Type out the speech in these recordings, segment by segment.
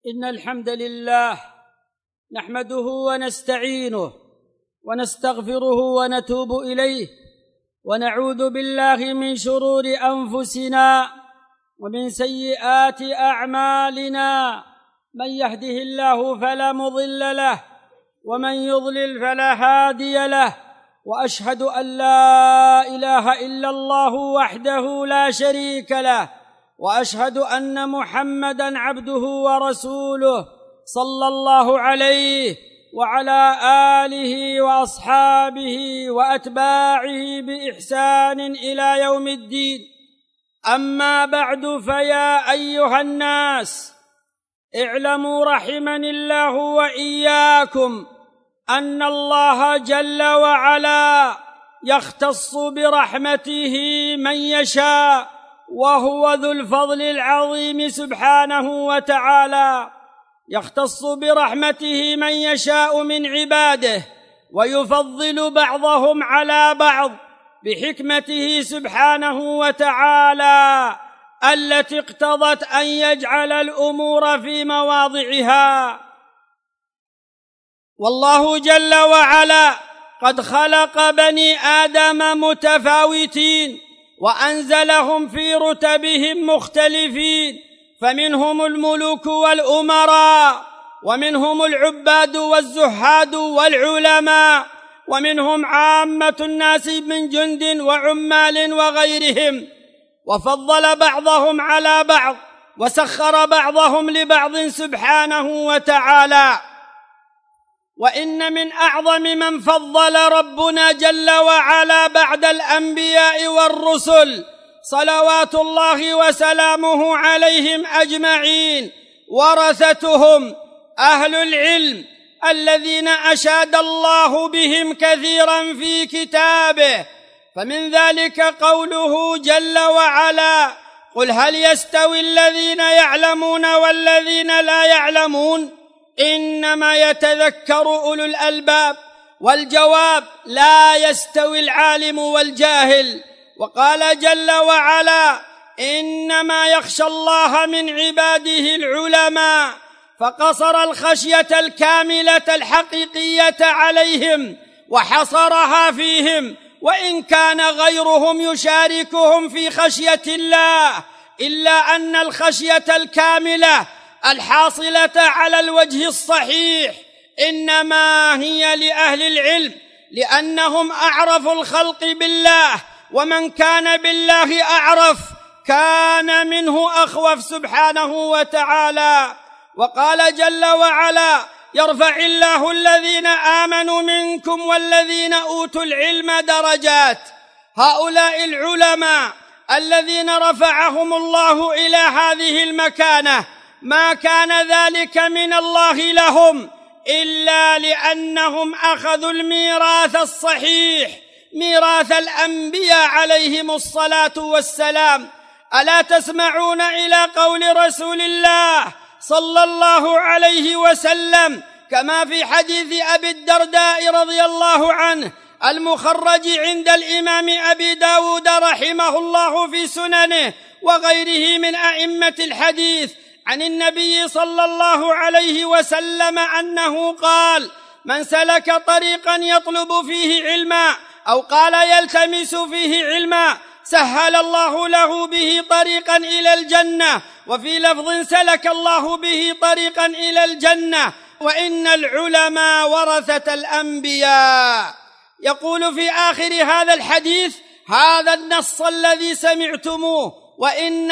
إن الحمد لله نحمده ونستعينه ونستغفره ونتوب إليه، ونعوذ بالله من شرور أنفسنا ومن سيئات أعمالنا. من يهده الله فلا مضل له، ومن يضلل فلا هادي له، وأشهد أن لا إله إلا الله وحده لا شريك له، وأشهد أن محمدًا عبده ورسوله صلى الله عليه وعلى آله وأصحابه وأتباعه بإحسان إلى يوم الدين. أما بعد، فيا أيها الناس، اعلموا رحمني الله وإياكم أن الله جل وعلا يختص برحمته من يشاء، وهو ذو الفضل العظيم سبحانه وتعالى. يختص برحمته من يشاء من عباده، ويفضل بعضهم على بعض بحكمته سبحانه وتعالى التي اقتضت أن يجعل الأمور في مواضعها. والله جل وعلا قد خلق بني آدم متفاوتين، وأنزلهم في رتبهم مختلفين، فمنهم الملوك والأمراء، ومنهم العباد والزهاد والعلماء، ومنهم عامة الناس من جند وعمال وغيرهم، وفضل بعضهم على بعض، وسخر بعضهم لبعض سبحانه وتعالى. وإن من أعظم من فضل ربنا جل وعلا بعد الأنبياء والرسل صلوات الله وسلامه عليهم أجمعين ورثتهم أهل العلم الذين أشاد الله بهم كثيرا في كتابه. فمن ذلك قوله جل وعلا: قل هل يستوي الذين يعلمون والذين لا يعلمون إنما يتذكر أولو الألباب. والجواب: لا يستوي العالم والجاهل. وقال جل وعلا: إنما يخشى الله من عباده العلماء، فقصر الخشية الكاملة الحقيقية عليهم وحصرها فيهم، وإن كان غيرهم يشاركهم في خشية الله، إلا أن الخشية الكاملة الحاصلة على الوجه الصحيح إنما هي لأهل العلم، لأنهم أعرف الخلق بالله، ومن كان بالله أعرف كان منه أخوف سبحانه وتعالى. وقال جل وعلا: يرفع الله الذين آمنوا منكم والذين أوتوا العلم درجات. هؤلاء العلماء الذين رفعهم الله إلى هذه المكانة ما كان ذلك من الله لهم إلا لأنهم أخذوا الميراث الصحيح، ميراث الأنبياء عليهم الصلاة والسلام. ألا تسمعون إلى قول رسول الله صلى الله عليه وسلم كما في حديث أبي الدرداء رضي الله عنه المخرج عند الإمام أبي داود رحمه الله في سننه وغيره من أئمة الحديث عن النبي صلى الله عليه وسلم أنه قال: من سلك طريقا يطلب فيه علما، أو قال يلتمس فيه علما، سهل الله له به طريقا إلى الجنة. وفي لفظ: سلك الله به طريقا إلى الجنة. وإن العلماء ورثة الأنبياء. يقول في آخر هذا الحديث هذا النص الذي سمعتموه: وإن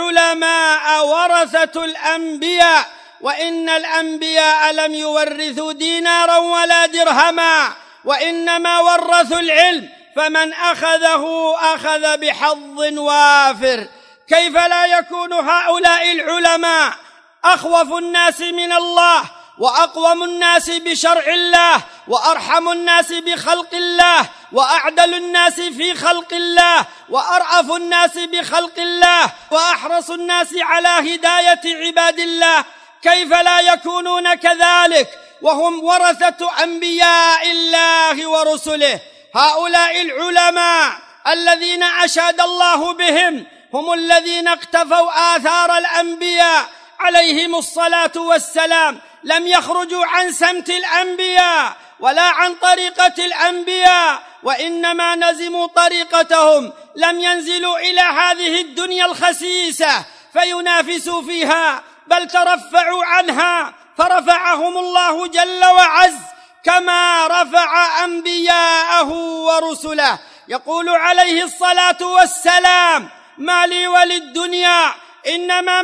العلماء ورثة الأنبياء، وإن الأنبياء لم يورثوا دينارا ولا درهما، وإنما ورثوا العلم، فمن أخذه أخذ بحظ وافر. كيف لا يكون هؤلاء العلماء أخوف الناس من الله، وأقوم الناس بشرع الله، وأرحم الناس بخلق الله، وأعدل الناس في خلق الله، وأرأف الناس بخلق الله، وأحرص الناس على هداية عباد الله؟ كيف لا يكونون كذلك وهم ورثة أنبياء الله ورسله؟ هؤلاء العلماء الذين أشاد الله بهم هم الذين اقتفوا آثار الأنبياء عليهم الصلاة والسلام لم يخرجوا عن سمت الأنبياء ولا عن طريقة الأنبياء، وإنما نزموا طريقتهم، لم ينزلوا إلى هذه الدنيا الخسيسة فينافسوا فيها، بل ترفعوا عنها فرفعهم الله جل وعز كما رفع أنبياءه ورسله. يقول عليه الصلاة والسلام: ما لي وللدنيا إنما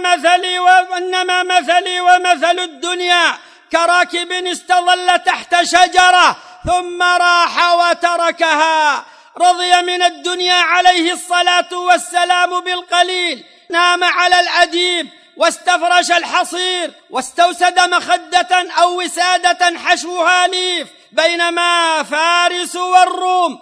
مثلي ومثل الدنيا كراكب استظل تحت شجرة ثم راح وتركها. رضي من الدنيا عليه الصلاة والسلام بالقليل، نام على الأديب واستفرش الحصير واستوسد مخدة أو وسادة حشوها ليف، بينما فارس والروم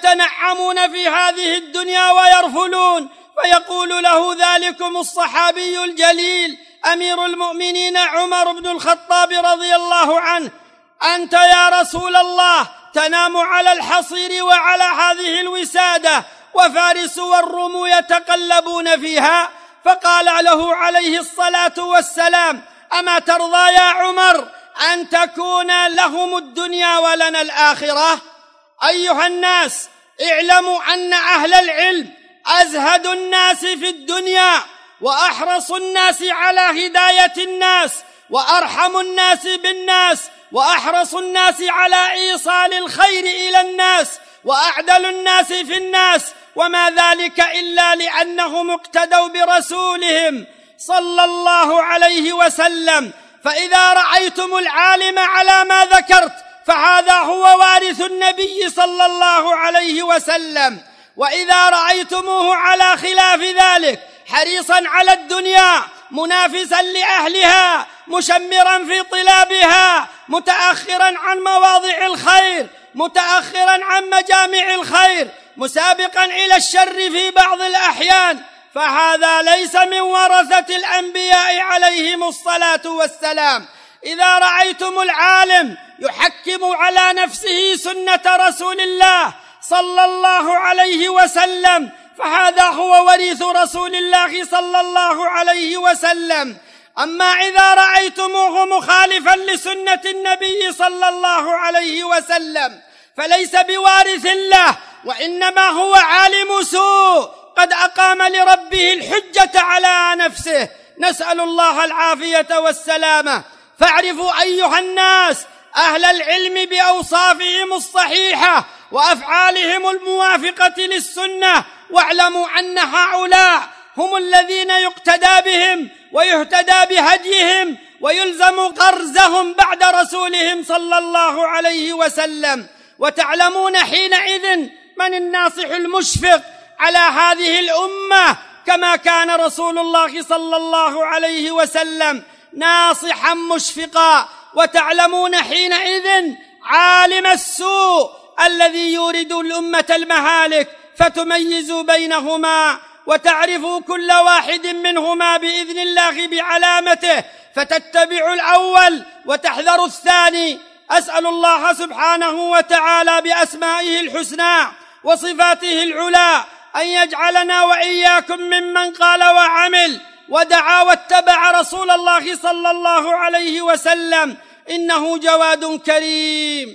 يتنعمون في هذه الدنيا ويرفلون. فيقول له ذلكم الصحابي الجليل أمير المؤمنين عمر بن الخطاب رضي الله عنه: أنت يا رسول الله تنام على الحصير وعلى هذه الوسادة وفارس والروم يتقلبون فيها. فقال له عليه الصلاة والسلام: أما ترضى يا عمر أن تكون لهم الدنيا ولنا الآخرة؟ أيها الناس، اعلموا أن أهل العلم أزهد الناس في الدنيا وأحرص الناس على هداية الناس وأرحم الناس بالناس وأحرص الناس على إيصال الخير إلى الناس وأعدل الناس في الناس، وما ذلك إلا لأنهم اقتدوا برسولهم صلى الله عليه وسلم. فإذا رأيتم العالم على ما ذكرت فهذا هو وارث النبي صلى الله عليه وسلم، وإذا رأيتموه على خلاف ذلك حريصا على الدنيا منافسا لأهلها مشمرا في طلابها متأخرا عن مواضع الخير متأخرا عن مجامع الخير مسابقا إلى الشر في بعض الأحيان، فهذا ليس من ورثة الأنبياء عليهم الصلاة والسلام. إذا رأيتم العالم يحكم على نفسه سنة رسول الله صلى الله عليه وسلم فهذا هو وريث رسول الله صلى الله عليه وسلم. أما إذا رأيتموه مخالفا لسنة النبي صلى الله عليه وسلم فليس بوارث له، وإنما هو عالم سوء قد أقام لربه الحجة على نفسه. نسأل الله العافية والسلامة. فاعرفوا أيها الناس أهل العلم بأوصافهم الصحيحة وأفعالهم الموافقة للسنة، واعلموا أن هؤلاء هم الذين يقتدى بهم ويهتدى بهديهم ويلزم غرزهم بعد رسولهم صلى الله عليه وسلم. وتعلمون حينئذ من الناصح المشفق على هذه الأمة، كما كان رسول الله صلى الله عليه وسلم ناصحا مشفقا. وتعلمون حينئذ عالم السوء الذي يورد الأمة المهالك، فتميزوا بينهما وتعرفوا كل واحد منهما بإذن الله بعلامته، فتتبعوا الأول وتحذروا الثاني. أسأل الله سبحانه وتعالى بأسمائه الحسنى وصفاته العلى أن يجعلنا وإياكم ممن قال وعمل ودعا واتبع رسول الله صلى الله عليه وسلم، إنه جواد كريم.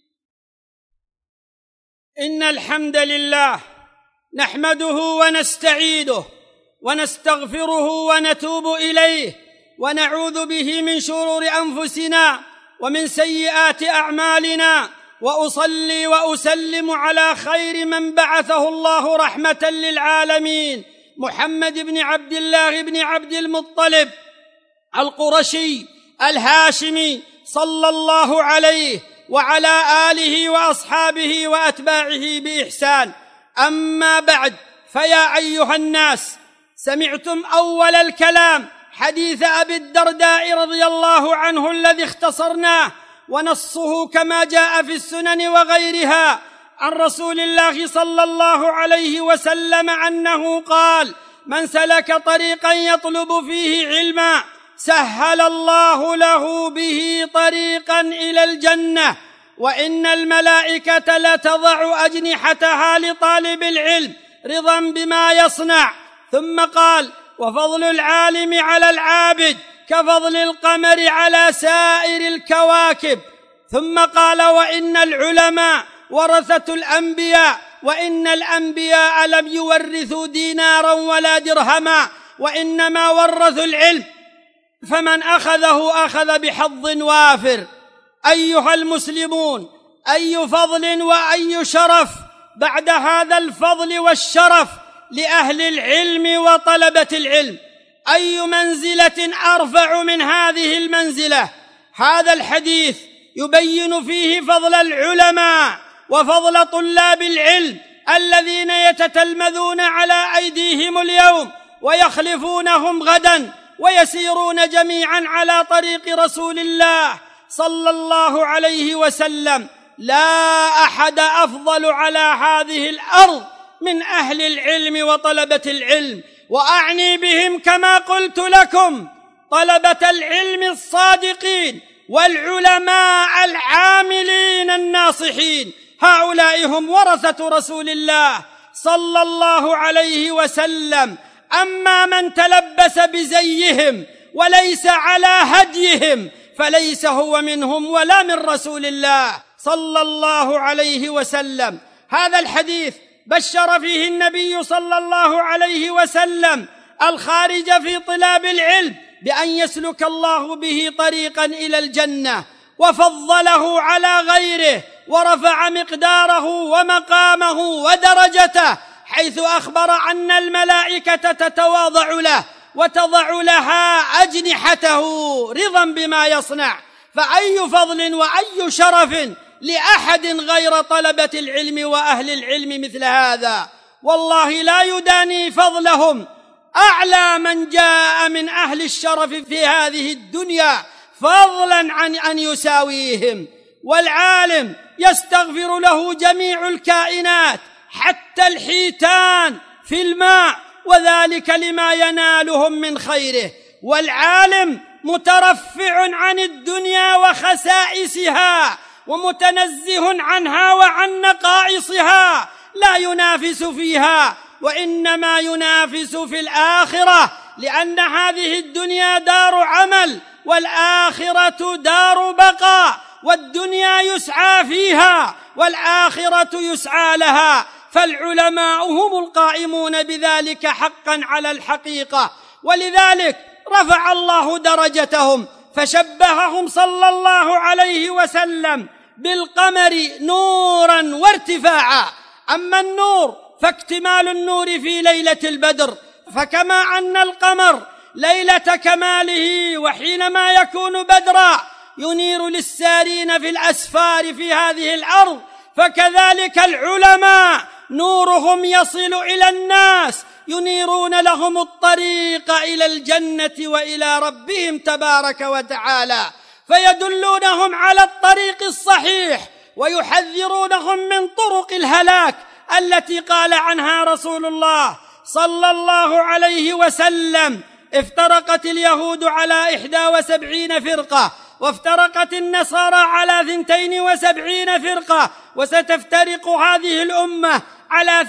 إن الحمد لله نحمده ونستعيده ونستغفره ونتوب إليه ونعوذ به من شرور أنفسنا ومن سيئات أعمالنا، وأصلي وأسلم على خير من بعثه الله رحمة للعالمين، محمد بن عبد الله بن عبد المطلب القرشي الهاشمي صلى الله عليه وعلى آله وأصحابه وأتباعه بإحسان. أما بعد، فيا أيها الناس، سمعتم أول الكلام حديث أبي الدرداء رضي الله عنه الذي اختصرناه، ونصه كما جاء في السنن وغيرها عن رسول الله صلى الله عليه وسلم أنه قال: من سلك طريقا يطلب فيه علما سهل الله له به طريقا إلى الجنة، وإن الملائكة لتضع أجنحتها لطالب العلم رضا بما يصنع. ثم قال: وفضل العالم على العابد كفضل القمر على سائر الكواكب. ثم قال: وإن العلماء ورثة الأنبياء، وإن الأنبياء لم يورثوا دينارا ولا درهما، وإنما ورثوا العلم، فمن أخذه أخذ بحظ وافر. أيها المسلمون، أي فضل وأي شرف بعد هذا الفضل والشرف لأهل العلم وطلبة العلم! أي منزلة أرفع من هذه المنزلة؟ هذا الحديث يبين فيه فضل العلماء وفضل طلاب العلم الذين يتتلمذون على أيديهم اليوم ويخلفونهم غدا، ويسيرون جميعا على طريق رسول الله صلى الله عليه وسلم. لا أحد أفضل على هذه الأرض من أهل العلم وطلبة العلم، وأعني بهم كما قلت لكم طلبة العلم الصادقين والعلماء العاملين الناصحين. هؤلاء هم ورثة رسول الله صلى الله عليه وسلم. أما من تلبس بزيهم وليس على هديهم فليس هو منهم ولا من رسول الله صلى الله عليه وسلم. هذا الحديث بشر فيه النبي صلى الله عليه وسلم الخارج في طلاب العلم بأن يسلك الله به طريقا إلى الجنة، وفضله على غيره ورفع مقداره ومقامه ودرجته، حيث أخبر أن الملائكة تتواضع له وتضع لها أجنحته رضا بما يصنع. فأي فضل وأي شرف لأحد غير طلبة العلم وأهل العلم مثل هذا! والله لا يداني فضلهم أعلى من جاء من أهل الشرف في هذه الدنيا، فضلا عن أن يساويهم. والعالم يستغفر له جميع الكائنات حتى الحيتان في الماء، وذلك لما ينالهم من خيره. والعالم مترفع عن الدنيا وخسائسها، ومتنزه عنها وعن نقائصها، لا ينافس فيها، وإنما ينافس في الآخرة، لأن هذه الدنيا دار عمل والآخرة دار بقاء، والدنيا يسعى فيها والآخرة يسعى لها. فالعلماء هم القائمون بذلك حقا على الحقيقة، ولذلك رفع الله درجتهم فشبههم صلى الله عليه وسلم بالقمر نورا وارتفاعا. أما النور فاكتمال النور في ليلة البدر، فكما أن القمر ليلة كماله وحينما يكون بدرا ينير للسارين في الأسفار في هذه الأرض، فكذلك العلماء نورهم يصل إلى الناس، ينيرون لهم الطريق إلى الجنة وإلى ربهم تبارك وتعالى، فيدلونهم على الطريق الصحيح ويحذرونهم من طرق الهلاك التي قال عنها رسول الله صلى الله عليه وسلم: افترقت اليهود على 71 فرقة، وافترقت النصارى على 72 فرقة، وستفترق هذه الأمة على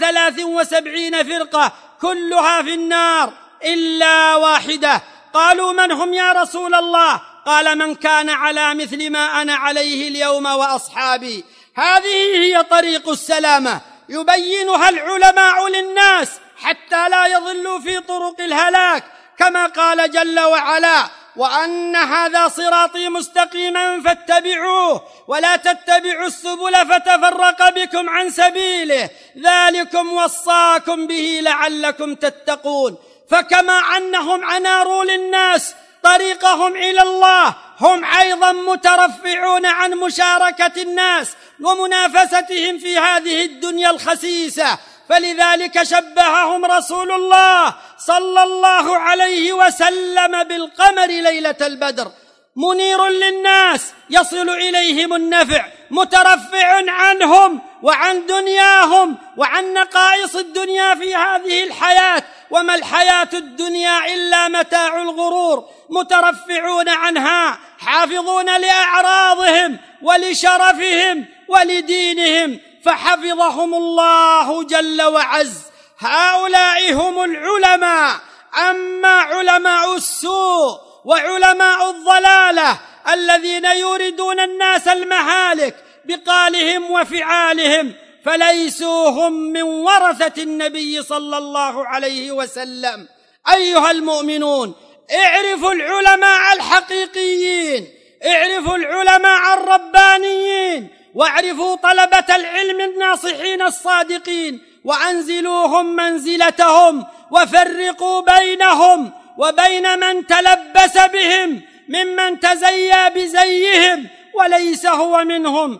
73 فرقة، كلها في النار إلا واحدة. قالوا: من هم يا رسول الله؟ قال: من كان على مثل ما أنا عليه اليوم وأصحابي. هذه هي طريق السلامة، يبينها العلماء للناس حتى لا يضلوا في طرق الهلاك، كما قال جل وعلا: وأن هذا صراطي مستقيما فاتبعوه ولا تتبعوا السبل فتفرق بكم عن سبيله، ذلكم وصاكم به لعلكم تتقون. فكما أنهم أناروا للناس طريقهم إلى الله، هم أيضا مترفعون عن مشاركة الناس ومنافستهم في هذه الدنيا الخسيسة، فلذلك شبههم رسول الله صلى الله عليه وسلم بالقمر ليلة البدر، منير للناس يصل إليهم النفع، مترفع عنهم وعن دنياهم وعن نقائص الدنيا في هذه الحياة، وما الحياة الدنيا إلا متاع الغرور، مترفعون عنها، حافظون لأعراضهم ولشرفهم ولدينهم، فحفظهم الله جل وعز. هؤلاء هم العلماء. أما علماء السوء وعلماء الضلالة الذين يوردون الناس المهالك بقالهم وفعالهم، فليسوا هم من ورثة النبي صلى الله عليه وسلم. أيها المؤمنون، اعرفوا العلماء الحقيقيين، اعرفوا العلماء الربانيين، واعرفوا طلبة العلم الناصحين الصادقين، وأنزلوهم منزلتهم، وفرقوا بينهم وبين من تلبس بهم ممن تزيى بزيهم وليس هو منهم،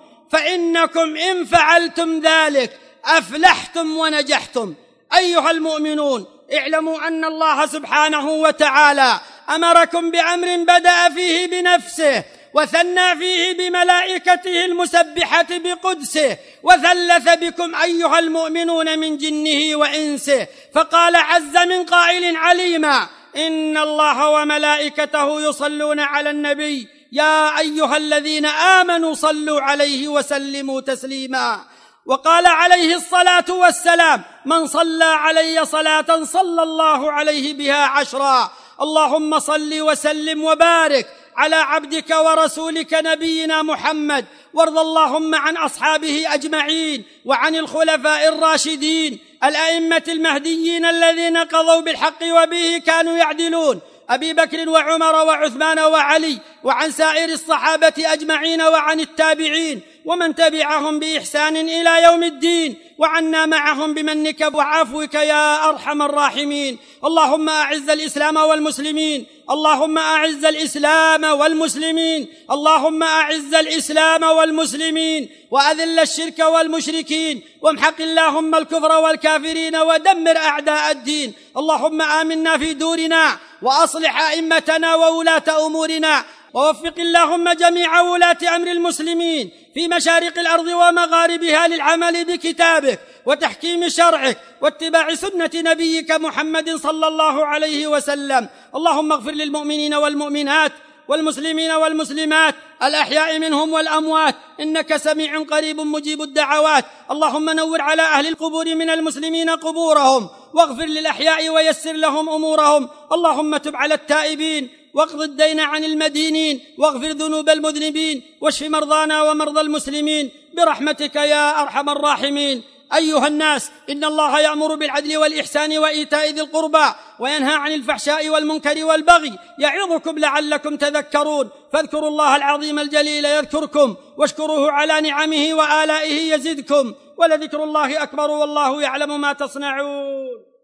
فإنكم إن فعلتم ذلك أفلحتم ونجحتم. أيها المؤمنون، اعلموا أن الله سبحانه وتعالى أمركم بأمر بدأ فيه بنفسه، وثنى فيه بملائكته المسبحة بقدسه، وثلث بكم أيها المؤمنون من جنه وإنسه، فقال عز من قائل عليما: إن الله وملائكته يصلون على النبي يا أيها الذين آمنوا صلوا عليه وسلموا تسليما. وقال عليه الصلاة والسلام: من صلى علي صلاة صلى الله عليه بها 10. اللهم صل وسلم وبارك على عبدك ورسولك نبينا محمد، وارض اللهم عن أصحابه أجمعين، وعن الخلفاء الراشدين الأئمة المهديين الذين قضوا بالحق وبه كانوا يعدلون، أبي بكر وعمر وعثمان وعلي، وعن سائر الصحابة أجمعين، وعن التابعين ومن تبعهم بإحسان إلى يوم الدين، وعنا معهم بمنك وعفوك يا أرحم الراحمين. اللهم أعز الإسلام والمسلمين، اللهم أعز الإسلام والمسلمين، اللهم أعز الإسلام والمسلمين، وأذل الشرك والمشركين، وامحق اللهم الكفر والكافرين، ودمر أعداء الدين. اللهم آمنا في دورنا، وأصلح أئمتنا وولاة أمورنا، ووفق اللهم جميع ولاة أمر المسلمين في مشارق الأرض ومغاربها للعمل بكتابك وتحكيم شرعك واتباع سنة نبيك محمد صلى الله عليه وسلم. اللهم اغفر للمؤمنين والمؤمنات والمسلمين والمسلمات الأحياء منهم والأموات، إنك سميع قريب مجيب الدعوات. اللهم نور على أهل القبور من المسلمين قبورهم، واغفر للأحياء ويسر لهم أمورهم. اللهم تب على التائبين، واقض الدين عن المدينين، واغفر ذنوب المذنبين، واشف مرضانا ومرضى المسلمين برحمتك يا أرحم الراحمين. أيها الناس، إن الله يأمر بالعدل والإحسان وإيتاء ذي القربى، وينهى عن الفحشاء والمنكر والبغي، يعظكم لعلكم تذكرون. فاذكروا الله العظيم الجليل يذكركم، واشكروه على نعمه وآلائه يزدكم، ولذكر الله أكبر والله يعلم ما تصنعون.